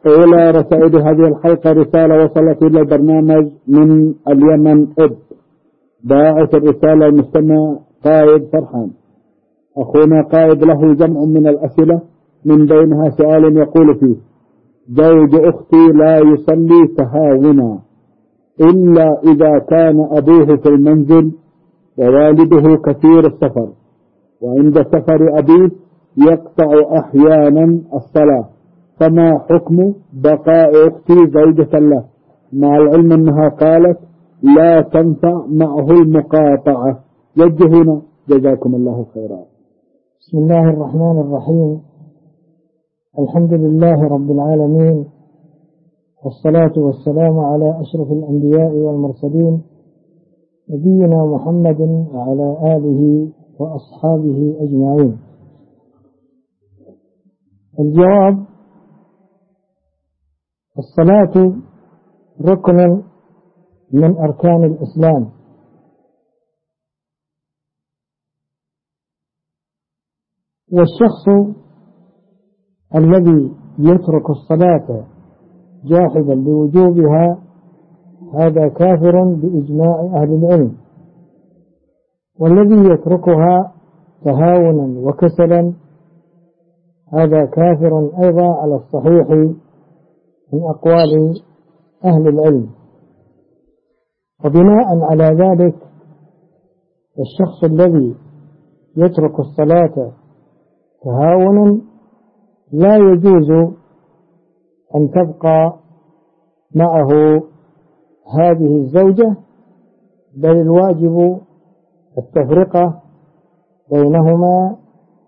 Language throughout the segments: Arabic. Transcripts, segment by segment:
أولى رسائل هذه الحلقة رسالة وصلت إلى البرنامج من اليمن باعث الرسالة المستمع قائد فرحان. أخونا قائد له جمع من الأسئلة، من بينها سؤال يقول فيه: زوج أختي لا يصلي تهاونا إلا إذا كان أبوه في المنزل ووالده كثير السفر، وعند سفر أبيه يقطع أحيانا الصلاة، فما حكم بقاء أختي زوجة له، مع العلم أنها قالت لا تنفع معه المقاطعة؟ وجهونا جزاكم الله خيرا. بسم الله الرحمن الرحيم. الحمد لله رب العالمين، والصلاة والسلام على أشرف الأنبياء والمرسلين، نبينا محمد وعلى آله وأصحابه أجمعين. الجواب: الصلاة ركن من أركان الإسلام، والشخص الذي يترك الصلاة جاحدا لوجوبها هذا كافر بإجماع أهل العلم، والذي يتركها تهاونا وكسلا هذا كافر أيضا على الصحيح من أقوال أهل العلم. وبناء على ذلك الشخص الذي يترك الصلاة تهاونا لا يجوز أن تبقى معه هذه الزوجة، بل الواجب التفرقة بينهما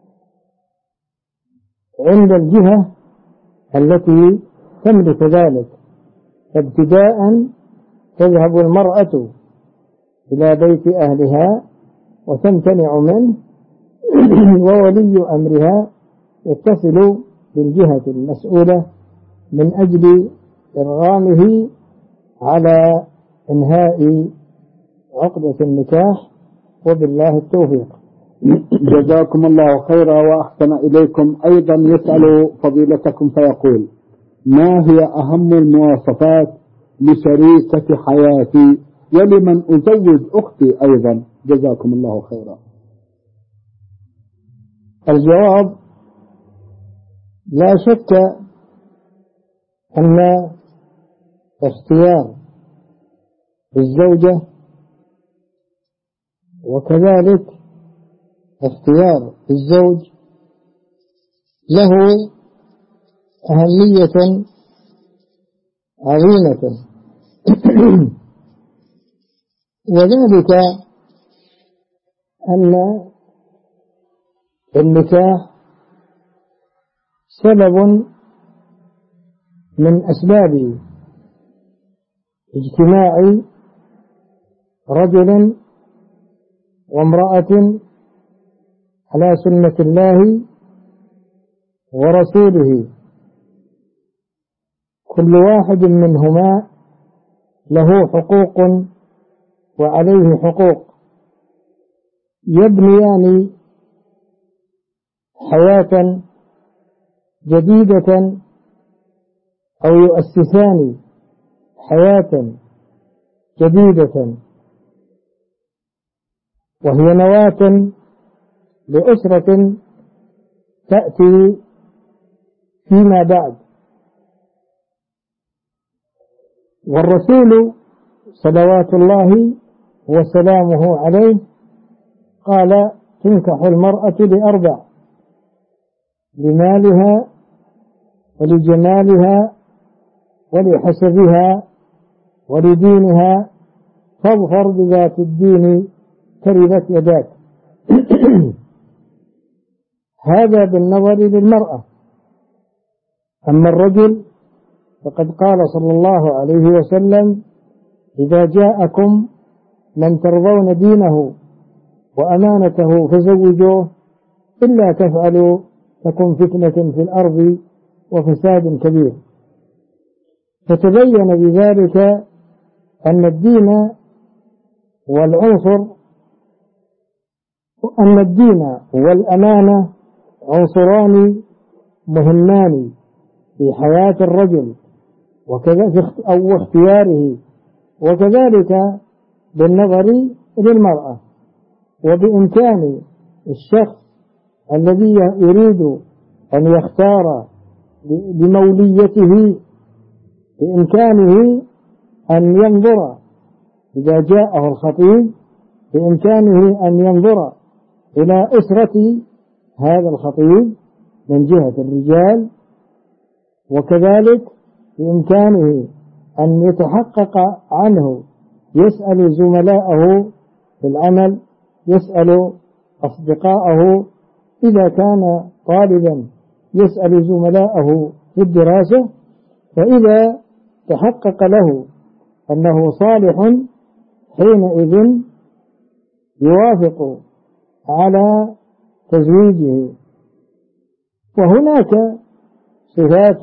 عند الجهة التي تملك ذلك. فابتداء تذهب المرأة إلى بيت أهلها وتمتنع منه، وولي أمرها يتصل بالجهة المسؤولة من أجل إرغامه على إنهاء عقدة النكاح، وبالله التوفيق. جزاكم الله خيرا وأحسن إليكم. أيضا يسأل فضيلتكم فيقول: ما هي أهم المواصفات لشريكة حياتي ولمن أزوج أختي أيضا؟ جزاكم الله خيرا. الجواب: لا شك أن اختيار الزوجة وكذلك اختيار الزوج له أهمية عظيمة، وذلك أن النكاح سبب من أسباب اجتماع رجل وامرأة على سنة الله ورسوله، كل واحد منهما له حقوق وعليه حقوق، يبنيان حياة جديدة أو يؤسسان حياة جديدة، وهي نواة لأسرة تأتي فيما بعد. والرسول صلوات الله وسلامه عليه قال: تنكح المرأة لأربع: لمالها ولجمالها ولحسبها ولدينها، فاظفر بذات الدين تربت يداك. هذا بالنظر للمرأة. أما الرجل فقد قال صلى الله عليه وسلم: إذا جاءكم من ترضون دينه وأمانته فزوجوه، إلا تفعلوا تكن فتنة في الأرض وفساد كبير. فتبين بذلك أن الدين والأمانة عنصران مهمان في حياة الرجل وكذا أو اختياره، وكذلك بالنظر للمرأة. وبإمكان الشخص الذي يريد أن يختار لموليته بإمكانه أن ينظر إذا جاءه الخطيب، بإمكانه أن ينظر إلى أسرة هذا الخطيب من جهة الرجال، وكذلك بإمكانه أن يتحقق عنه، يسأل زملائه في العمل، يسأل أصدقائه إذا كان طالبا، يسأل زملائه في الدراسة، فإذا تحقق له أنه صالح حينئذ يوافق على تزويجه. وهناك صفات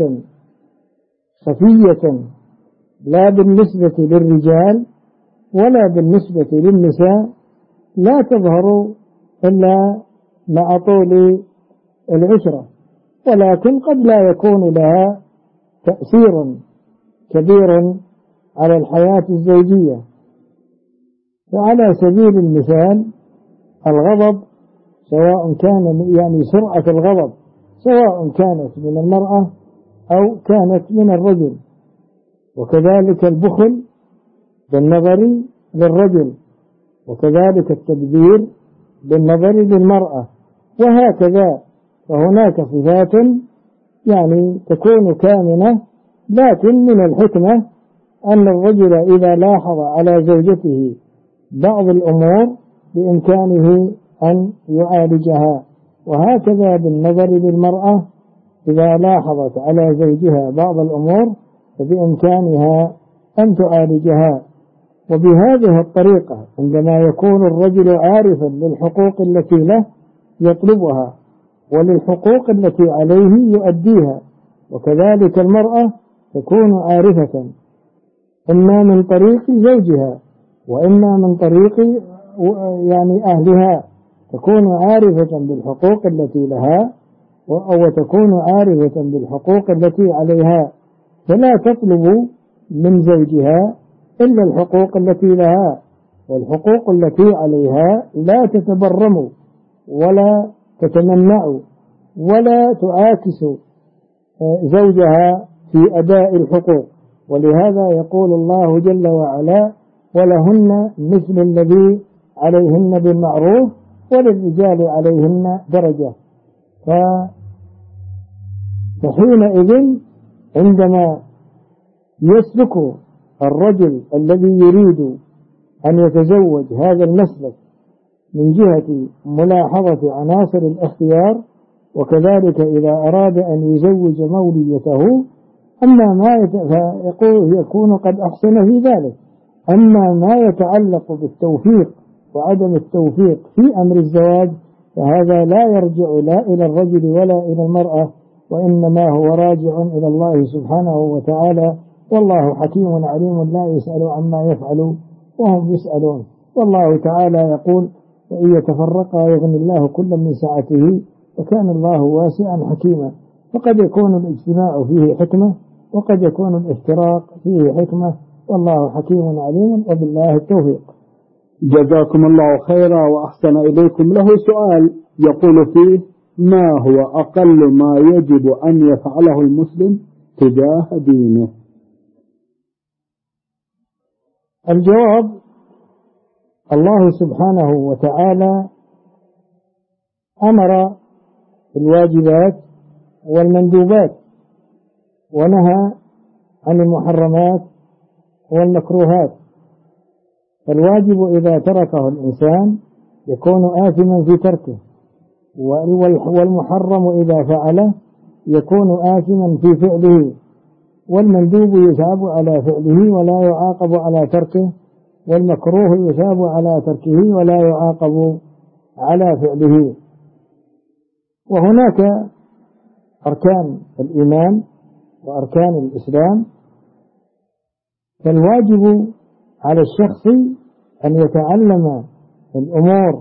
خفية لا بالنسبة للرجال ولا بالنسبة للنساء لا تظهر إلا مع طول العشرة، ولكن قد لا يكون لها تأثير كبير على الحياة الزوجية. فعلى سبيل المثال الغضب، سواء كان يعني سرعة الغضب سواء كانت من المرأة أو كانت من الرجل، وكذلك البخل بالنظر للرجل، وكذلك التدبير بالنظر للمرأة، وهكذا. فهناك صفات يعني تكون كامنة، لكن من الحكمة أن الرجل إذا لاحظ على زوجته بعض الأمور بإمكانه أن يعالجها، وهكذا بالنظر للمرأة إذا لاحظت على زوجها بعض الأمور فبإمكانها أن تعالجها. وبهذه الطريقة عندما يكون الرجل عارفا للحقوق التي له يطلبها، وللحقوق التي عليه يؤديها، وكذلك المرأة تكون عارفة إما من طريق زوجها وإما من طريق يعني أهلها، تكون عارفة بالحقوق التي لها وتكون عارفة بالحقوق التي عليها، فلا تطلب من زوجها إلا الحقوق التي لها، والحقوق التي عليها لا تتبرم ولا تتمنع ولا تعاكس زوجها في أداء الحقوق. ولهذا يقول الله جل وعلا: ولهن مثل الذي عليهن بالمعروف وللرجال عليهن درجة. فحينئذ عندما يسلك الرجل الذي يريد أن يتزوج هذا المسلك من جهة ملاحظة عناصر الاختيار، وكذلك إذا أراد أن يزوج موليته أما ما يكون قد أحسن في ذلك. أما ما يتعلق بالتوفيق وعدم التوفيق في أمر الزواج فهذا لا يرجع لا إلى الرجل ولا إلى المرأة، وإنما هو راجع إلى الله سبحانه وتعالى، والله حكيم عليم لا يسأل عما يفعل وهم يسألون. والله تعالى يقول: وإن يتفرقا يغني الله كلا من سعته وكان الله واسعا حكيما. فقد يكون الاجتماع فيه حكمة وقد يكون الافتراق فيه حكمة، والله حكيم عليم، وبالله التوفيق. جزاكم الله خيرا وأحسن إليكم. له سؤال يقول فيه: ما هو أقل ما يجب أن يفعله المسلم تجاه دينه؟ الجواب: الله سبحانه وتعالى أمر بالواجبات والمندوبات ونهى عن المحرمات والمكروهات. فالواجب إذا تركه الإنسان يكون آثما في تركه، والمحرم إذا فعله يكون آثما في فعله، والمندوب يثاب على فعله ولا يعاقب على تركه، والمكروه يثاب على تركه ولا يعاقب على فعله. وهناك أركان الإيمان وأركان الإسلام، فالواجب على الشخص أن يتعلم الأمور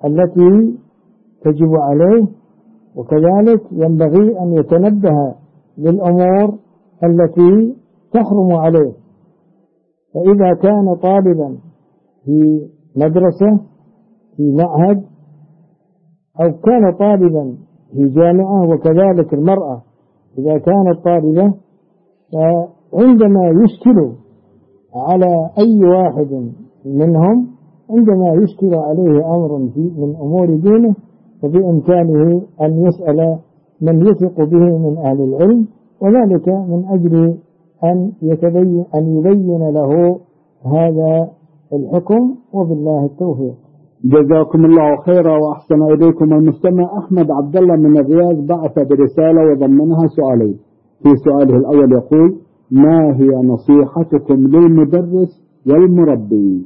التي تجب عليه، وكذلك ينبغي أن يتنبه للأمور التي تحرم عليه. فإذا كان طالبا في مدرسة في معهد أو كان طالبا في جامعة، وكذلك المرأة إذا كانت طالبة، فعندما يشكل على أي واحد منهم، عندما يشكل عليه أمر من أمور دينه، فبإمكانه أن يسأل من يثق به من أهل العلم، وذلك من أجل أن يبين له هذا الحكم، وبالله التوفيق. جزاكم الله خيرا وأحسن إليكم. المستمع أحمد عبد الله من الرياض بعث برسالة وضمنها سؤالين. في سؤاله الأول يقول: ما هي نصيحتكم للمدرس والمربي؟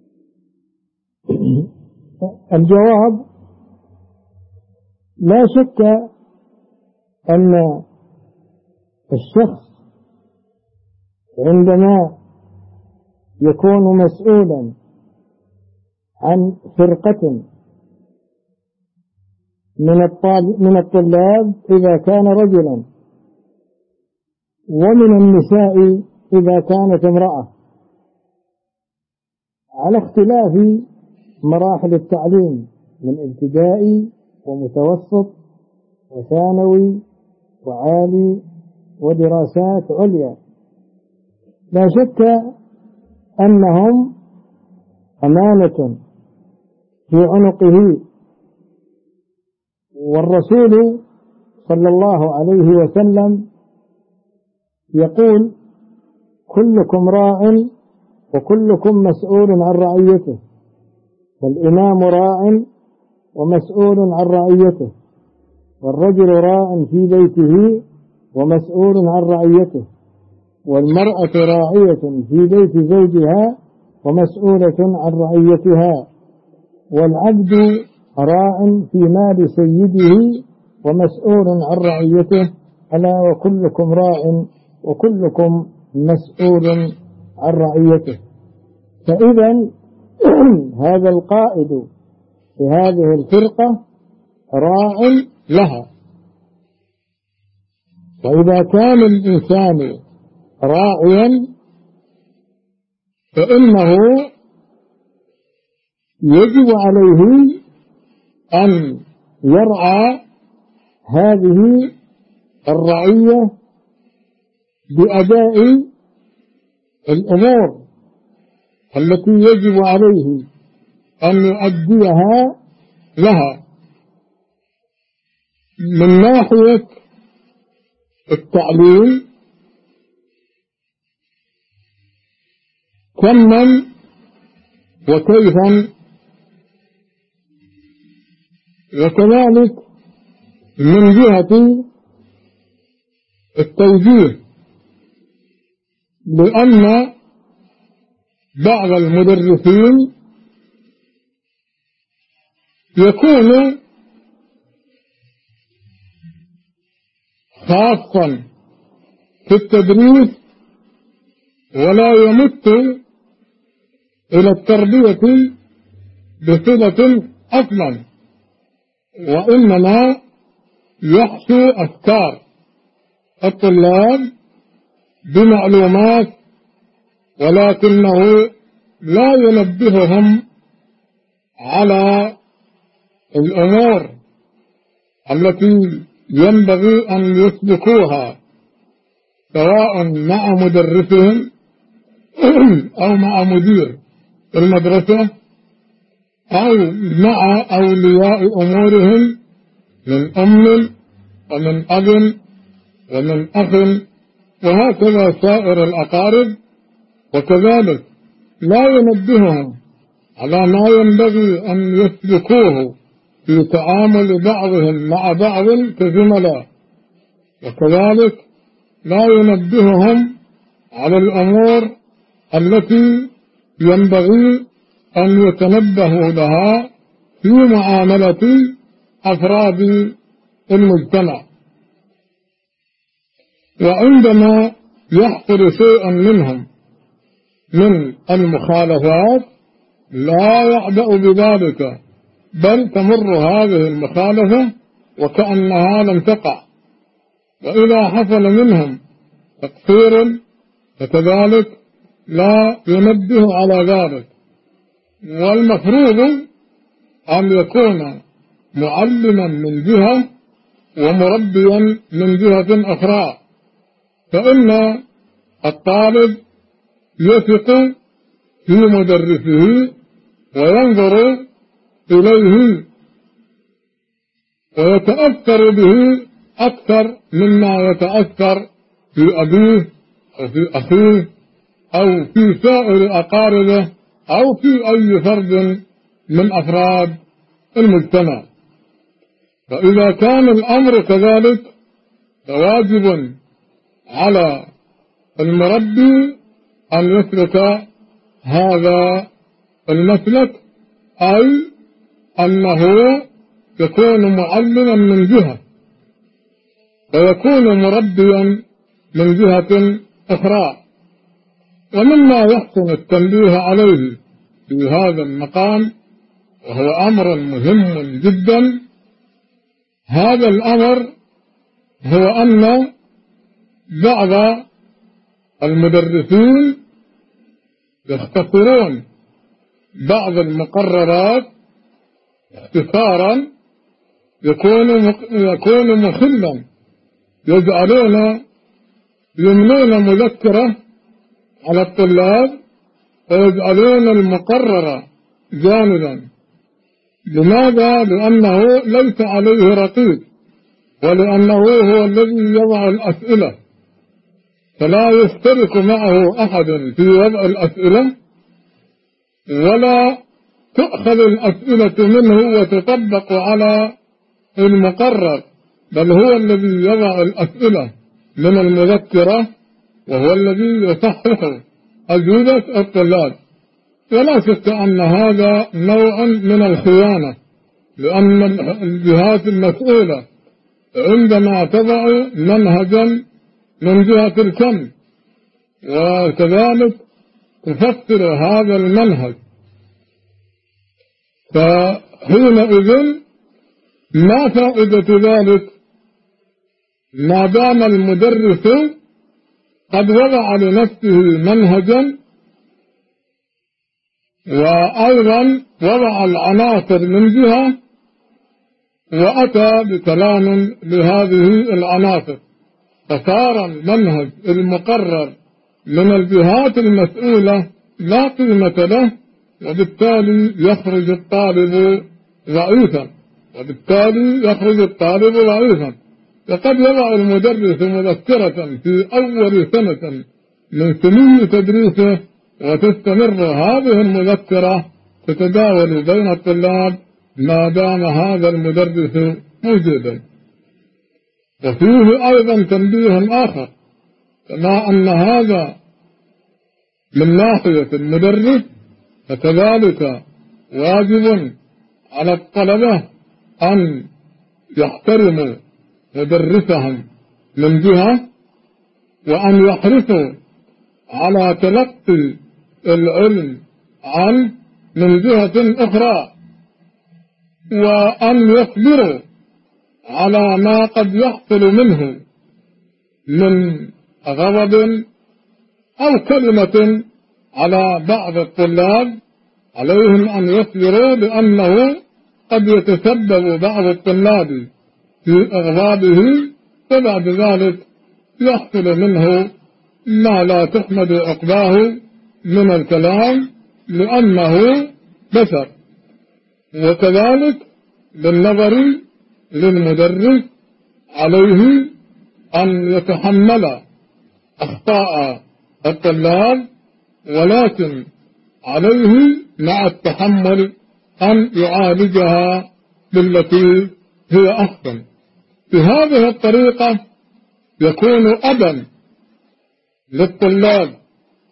الجواب: لا شك أن الشخص عندما يكون مسؤولا عن فرقة من الطلاب إذا كان رجلا، ومن النساء إذا كانت امرأة، على اختلاف مراحل التعليم من ابتدائي ومتوسط وثانوي وعالي ودراسات عليا، لا شك أنهم أمانة في عنقه. والرسول صلى الله عليه وسلم يقول: كلكم راع وكلكم مسؤول عن رعيته، فالإمام راع ومسؤول عن رعيته، والرجل راع في بيته ومسؤول عن رعيته، والمرأة راعية في بيت زوجها ومسؤولة عن رعيتها، والعبد راع في مال سيده ومسؤول عن رعيته، ألا وكلكم راع وكلكم مسؤول عن رعيته. فإذا هذا القائد في هذه الفرقة راع لها. وإذا كان الإنسان راعيا فإنه يجب عليه أن يرعى هذه الرعية بأداء الأمور التي يجب عليه أن يؤديها لها، من ناحية التعليم كما وكيفا، وكذلك من جهة التوجيه، لأن بعض المدرسين يكون خاصا في التدريس ولا يمت إلى التربية بصلة أصلا، وإنما يحشو أفكار الطلاب بمعلومات، ولكنه لا ينبههم على الأمور التي ينبغي أن يسلكوها، سواء مع مدرسهم أو مع مدير المدرسة أو مع أولياء أمورهم من أم ومن أب ومن أخ، وهكذا سائر الأقارب. وكذلك لا ينبههم على ما ينبغي أن يسلكوه في تعامل بعضهم مع بعض كزملاء، وكذلك لا ينبههم على الأمور التي ينبغي أن يتنبهوا لها في معاملة أفراد المجتمع. وعندما يحصل شيء منهم من المخالفات لا يعبأ بذلك، بل تمر هذه المخالفة وكأنها لم تقع، وإذا حصل منهم تقصير فكذلك لا ينبه على ذلك. والمفروض أن يكون معلما من جهة ومربيا من جهة أخرى، فإن الطالب يثق في مدرسه وينظر إليه ويتأثر به أكثر مما يتأثر في أبيه أو في أخيه أو في سائر أقاربه أو في أي فرد من أفراد المجتمع. فإذا كان الأمر كذلك فواجب على المربي أن يسلك هذا المسلك، أي أنه يكون معلما من جهة ويكون مربيا من جهة أخرى. ومما يحسن التنبيه عليه في هذا المقام وهو أمر مهم جدا، هذا الأمر هو أن بعض المدرسين يختصرون بعض المقررات اختصارا يكون مخلا، يملون مذكرة على الطلاب ويجعلون المقرر جانبا. لماذا؟ لأنه ليس عليه رقيب، ولأنه هو الذي يضع الأسئلة، فلا يشترك معه أحد في وضع الأسئلة، ولا تؤخذ الأسئلة منه وتطبق على المقرر، بل هو الذي يضع الأسئلة من المذكرة وهو الذي يصحح أجوبة الطلاب. ولا شك أن هذا نوع من الخيانة، لأن الجهات المسؤولة عندما تضع منهجا من جهة الكم وكذلك تفسر هذا المنهج، فحينئذ ما فائدة ذلك ما دام المدرس قد وضع لنفسه منهجا وأيضا وضع العناصر من جهة وأتى بكلام لهذه العناصر، فصار المنهج المقرر من الجهات المسؤولة لا قيمة له، وبالتالي يخرج الطالب ضعيفا. وقد يضع المدرس مذكرة في أول سنة من سنين تدريسه، وتستمر هذه المذكرة تتداول بين الطلاب ما دام هذا المدرس موجودا. وفيه أيضا تنبيه آخر، كما أن هذا من ناحية المدرس، فكذلك واجب على الطلبة أن يحترموا مدرسهم من جهة، وأن يحرصوا على تلقي العلم عنه من جهة أخرى، وأن يصبروا على ما قد يحصل منه من غضب أو كلمة على بعض الطلاب. عليهم أن يصبروا، لأنه قد يتسبب بعض الطلاب في إغضابه، وبعد ذلك يحصل منه ما لا تحمد عقباه من الكلام، لأنه بشر. وكذلك بالنظر للمدرس عليه أن يتحمل أخطاء الطلاب، ولكن عليه مع التحمل أن يعالجها بالتي هي أحسن. بهذه الطريقة يكون أبا للطلاب،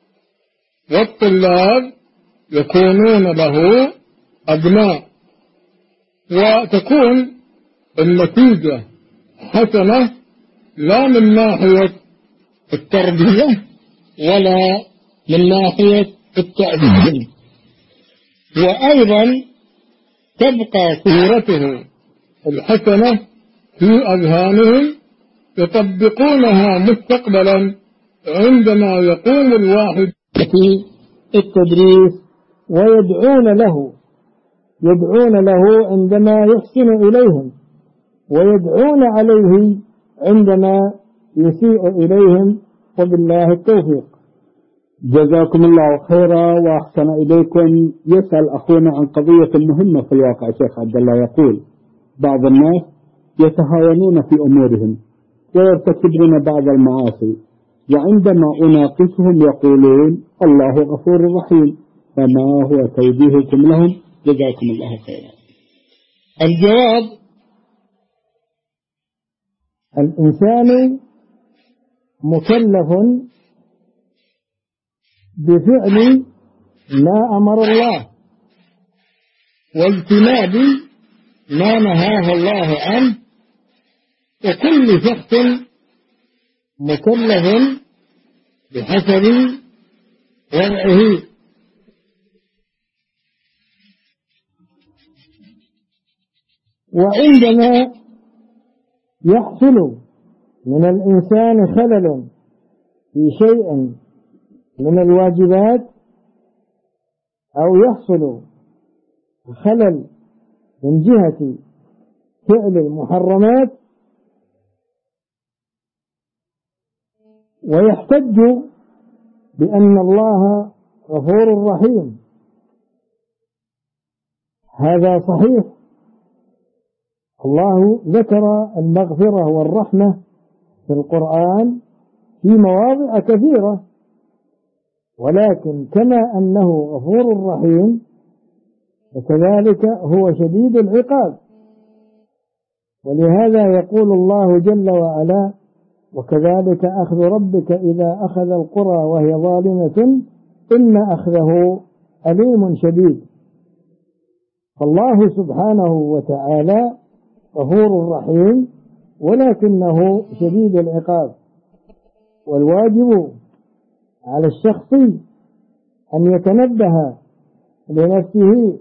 والطلاب يكونون له أبناء، وتكون النتيجة حسنة لا من ناحية التربية ولا من ناحية التأديب، وأيضا تبقى صورته الحسنة في أذهانهم يطبقونها مستقبلا عندما يقوم الواحد في التدريس، يدعون له عندما يحسن إليهم، ويدعون عليه عندما يسيء إليهم، وبالله التوفيق. جزاكم الله خيرا وأحسن إليكم. يسأل أخونا عن قضية مهمة في الواقع. شيخ عبد الله يقول: بعض الناس يتهاونون في أمورهم ويرتكبون بعض المعاصي، وعندما أناقشهم يقولون الله غفور رحيم، فما هو توجيهكم لهم؟ جزاكم الله خيرا. الجواب: الإنسان مكلف بفعل ما أمر الله واجتناب ما نهاه الله عنه، وكل شخص مكلف بحسب وضعه. وعندما يحصل من الإنسان خلل في شيء من الواجبات، أو يحصل خلل من جهة فعل المحرمات، ويحتج بأن الله غفور رحيم، هذا صحيح. الله ذكر المغفرة والرحمة في القرآن في مواضع كثيرة، ولكن كما أنه غفور رحيم وكذلك هو شديد العقاب. ولهذا يقول الله جل وعلا: وكذلك أخذ ربك إذا أخذ القرى وهي ظالمة إن أخذه أليم شديد. فالله سبحانه وتعالى غفور رحيم ولكنه شديد العقاب. والواجب على الشخص أن يتنبه لنفسه.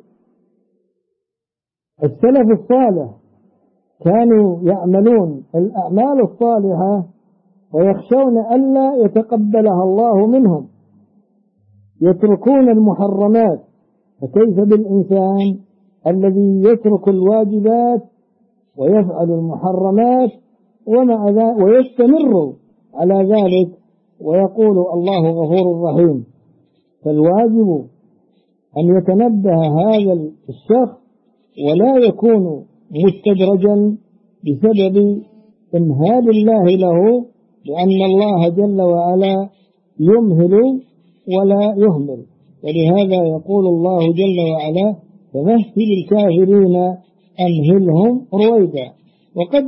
السلف الصالح كانوا يعملون الأعمال الصالحة ويخشون ألا يتقبلها الله منهم، يتركون المحرمات. فكيف بالإنسان الذي يترك الواجبات ويفعل المحرمات ومع ذلك ويستمر على ذلك ويقول الله غفور رحيم؟ فالواجب أن يتنبه هذا الشخص ولا يكون مستدرجا بسبب إمهال الله له، لأن الله جل وعلا يمهل ولا يهمل. ولهذا يقول الله جل وعلا: فمهل الكافرين أمهلهم رويدا. وقد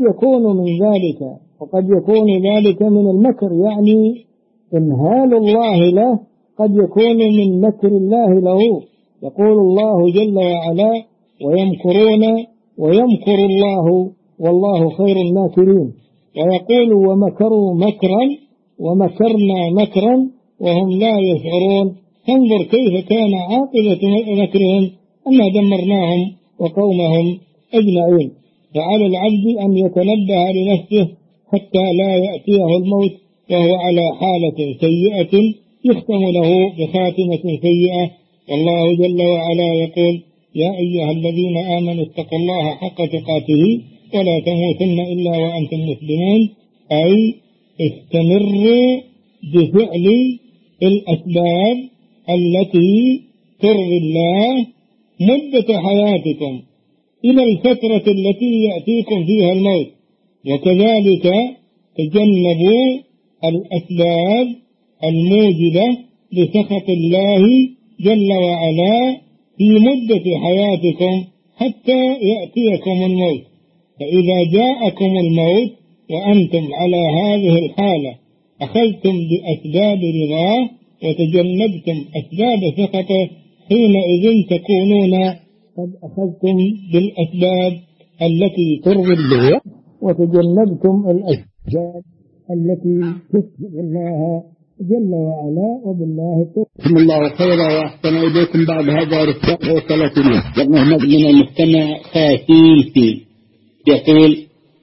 يكون ذلك من المكر، يعني إمهال الله له قد يكون من مكر الله له. يقول الله جل وعلا: ويمكرون ويمكر الله والله خير الماكرين. ويقول: ومكروا مكرا ومكرنا مكرا وهم لا يشعرون. انظر كيف كان عاقبة مكرهم أنا دمرناهم وقومهم أجمعين. فعلى العبد أن يتنبه لنفسه حتى لا يأتيه الموت وهو على حالة سيئة يختم له بخاتمة سيئة. والله جل وعلا يقول: يا أيها الذين آمنوا اتقوا الله حق تقاته ولا تموتن إلا وأنتم مسلمون. أي استمروا بفعل الأسباب التي ترضي الله مدة حياتكم إلى الفترة التي يأتيكم فيها الموت، وكذلك تجنبوا الأسباب الموجبة لسخط الله جل وعلا في مدة حياتكم حتى يأتيكم الموت. فإذا جاءكم الموت وأنتم على هذه الحالة أخذتم بأسباب رضاه وتجنبتم أسباب سخطه، حينئذ تكونون قد أخذتم بالأسباب التي ترضي الله وتجنبتم الأسباب التي تسخط الله جل وعلا. وبالله التوفيق. بسم الله خيرا وأحسن إليكم. بعد هذا رسالة وصلت إليه من المستمع خاسيسي يقول: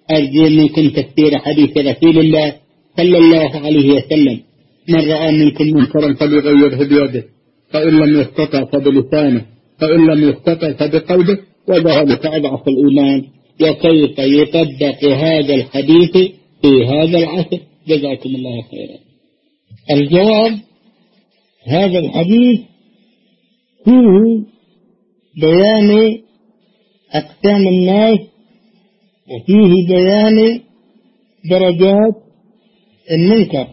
أرجو منكم تفسير حديث رسول الله صلى الله عليه وسلم: من رأى منكم منكرا فليغيره بيده، فإن لم يستطع فبلسانه، فإن لم يستطع فبقلبه، وذلك أضعف الإيمان. وكيف يطبق هذا الحديث في هذا العصر؟ جزاكم الله خيرا. الجواب: هذا الحديث فيه بيان أقسام الناس، وفيه بيان درجات المنكر.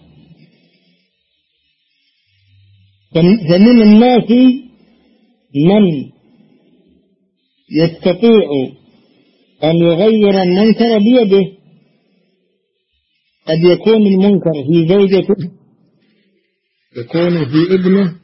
فمن الناس من يستطيع أن يغير المنكر بيده، قد يكون المنكر في زوجته، يكون في ابنه،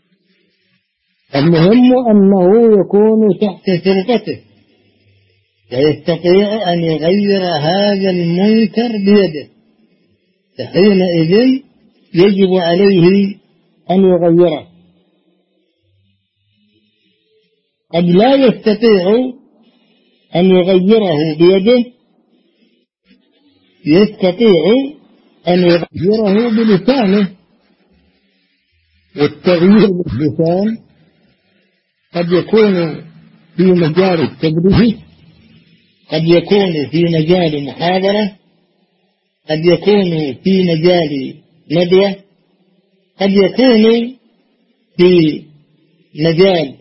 المهم أنه يكون تحت سلطته ويستطيع أن يغير هذا المنكر بيده، فحينئذ يجب عليه أن يغيره. قد لا يستطيع أن يغيره بيده، يستطيع أن يغيره بلسانه، والتغيير باللسان قد يكون في مجال التدريس، قد يكون في مجال محاضرة، قد يكون في مجال ندوة، قد يكون في مجال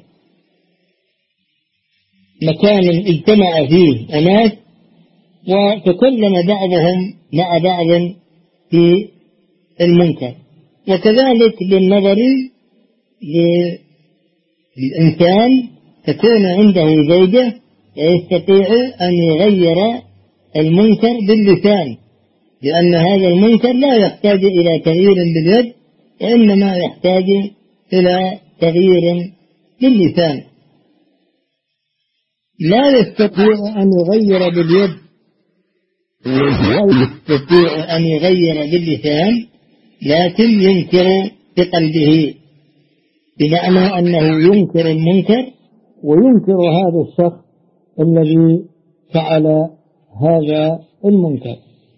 مكان اجتمع فيه أناس وتكلم بعضهم مع بعض في المنكر. وكذلك بالنظر للإنسان تكون عنده زوجة ويستطيع أن يغير المنكر باللسان، لأن هذا المنكر لا يحتاج إلى تغيير باليد، وإنما يحتاج إلى تغيير باللسان. لا يستطيع أن يغير باليد ولا يستطيع أن يغير باللسان، لكن ينكر بقلبه، بمعنى أنه ينكر المنكر وينكر هذا الشخص الذي فعل هذا المنكر.